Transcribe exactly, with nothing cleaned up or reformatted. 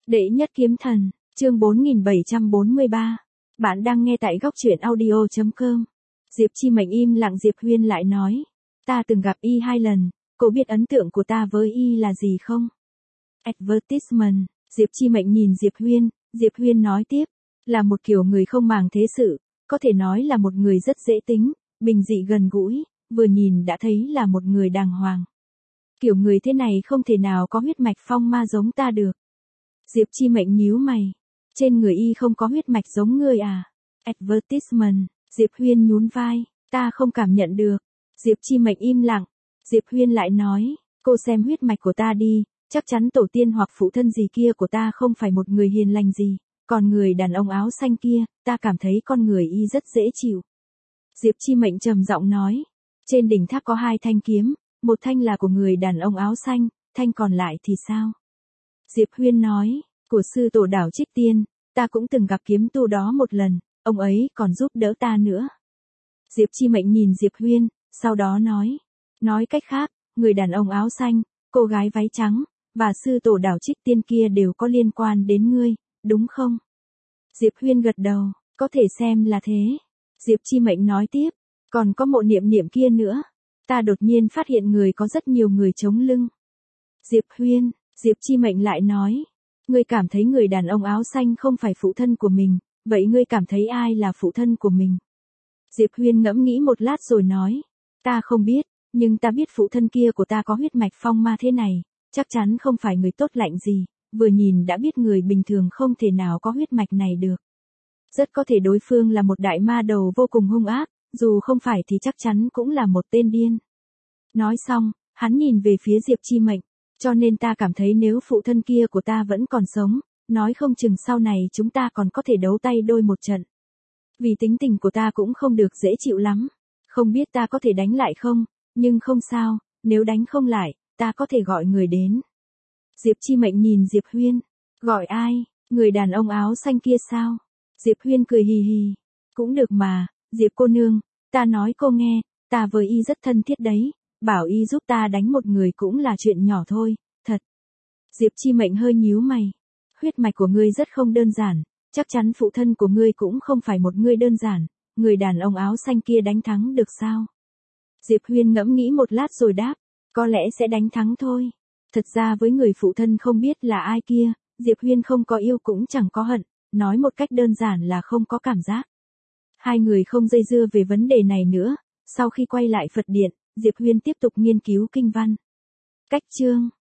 Đệ nhất kiếm thần, chương bốn nghìn bảy trăm bốn mươi ba. Bạn đang nghe tại góc truyện audio chấm com. Diệp Chi Mệnh im lặng. Diệp Huyên lại nói. Ta từng gặp y hai lần, cô biết ấn tượng của ta với y là gì không? Advertisement. Diệp Chi Mệnh nhìn Diệp Huyên, Diệp Huyên nói tiếp. Là một kiểu người không màng thế sự, có thể nói là một người rất dễ tính, bình dị gần gũi, vừa nhìn đã thấy là một người đàng hoàng. Kiểu người thế này không thể nào có huyết mạch phong ma giống ta được. Diệp Chi Mệnh nhíu mày. Trên người y không có huyết mạch giống ngươi à? Advertisement. Diệp Huyên nhún vai. Ta không cảm nhận được. Diệp Chi Mệnh im lặng. Diệp Huyên lại nói. Cô xem huyết mạch của ta đi, chắc chắn tổ tiên hoặc phụ thân gì kia của ta không phải một người hiền lành gì. Còn người đàn ông áo xanh kia, ta cảm thấy con người y rất dễ chịu. Diệp Chi Mệnh trầm giọng nói. Trên đỉnh tháp có hai thanh kiếm, một thanh là của người đàn ông áo xanh, thanh còn lại thì sao? Diệp Huyên nói, của sư tổ đảo Trích Tiên, ta cũng từng gặp kiếm tu đó một lần, ông ấy còn giúp đỡ ta nữa. Diệp Chi Mệnh nhìn Diệp Huyên, sau đó nói, nói cách khác, người đàn ông áo xanh, cô gái váy trắng, và sư tổ đảo Trích Tiên kia đều có liên quan đến ngươi, đúng không? Diệp Huyên gật đầu, có thể xem là thế. Diệp Chi Mệnh nói tiếp, còn có Mộ Niệm Niệm kia nữa, ta đột nhiên phát hiện người có rất nhiều người chống lưng. Diệp Huyên, Diệp Chi Mệnh lại nói, ngươi cảm thấy người đàn ông áo xanh không phải phụ thân của mình, vậy ngươi cảm thấy ai là phụ thân của mình? Diệp Huyên ngẫm nghĩ một lát rồi nói, ta không biết, nhưng ta biết phụ thân kia của ta có huyết mạch phong ma thế này, chắc chắn không phải người tốt lành gì, vừa nhìn đã biết người bình thường không thể nào có huyết mạch này được. Rất có thể đối phương là một đại ma đầu vô cùng hung ác, dù không phải thì chắc chắn cũng là một tên điên. Nói xong, hắn nhìn về phía Diệp Chi Mệnh. Cho nên ta cảm thấy nếu phụ thân kia của ta vẫn còn sống, nói không chừng sau này chúng ta còn có thể đấu tay đôi một trận. Vì tính tình của ta cũng không được dễ chịu lắm. Không biết ta có thể đánh lại không, nhưng không sao, nếu đánh không lại, ta có thể gọi người đến. Diệp Chi Mệnh nhìn Diệp Huyên. Gọi ai? Người đàn ông áo xanh kia sao? Diệp Huyên cười hì hì. Cũng được mà, Diệp cô nương, ta nói cô nghe, ta với y rất thân thiết đấy. Bảo y giúp ta đánh một người cũng là chuyện nhỏ thôi, thật. Diệp Chi Mệnh hơi nhíu mày. Huyết mạch của ngươi rất không đơn giản, chắc chắn phụ thân của ngươi cũng không phải một người đơn giản, người đàn ông áo xanh kia đánh thắng được sao? Diệp Huyên ngẫm nghĩ một lát rồi đáp, có lẽ sẽ đánh thắng thôi. Thật ra với người phụ thân không biết là ai kia, Diệp Huyên không có yêu cũng chẳng có hận, nói một cách đơn giản là không có cảm giác. Hai người không dây dưa về vấn đề này nữa, sau khi quay lại Phật Điện, Diệp Huyên tiếp tục nghiên cứu kinh văn. Cách chương